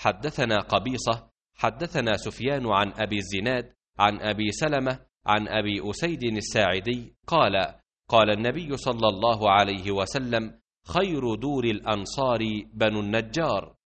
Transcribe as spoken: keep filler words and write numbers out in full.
حدثنا قبيصة حدثنا سفيان عن أبي الزناد عن أبي سلمة عن أبي أسيد الساعدي قال قال النبي صلى الله عليه وسلم: خير دور الأنصار بنو النجار.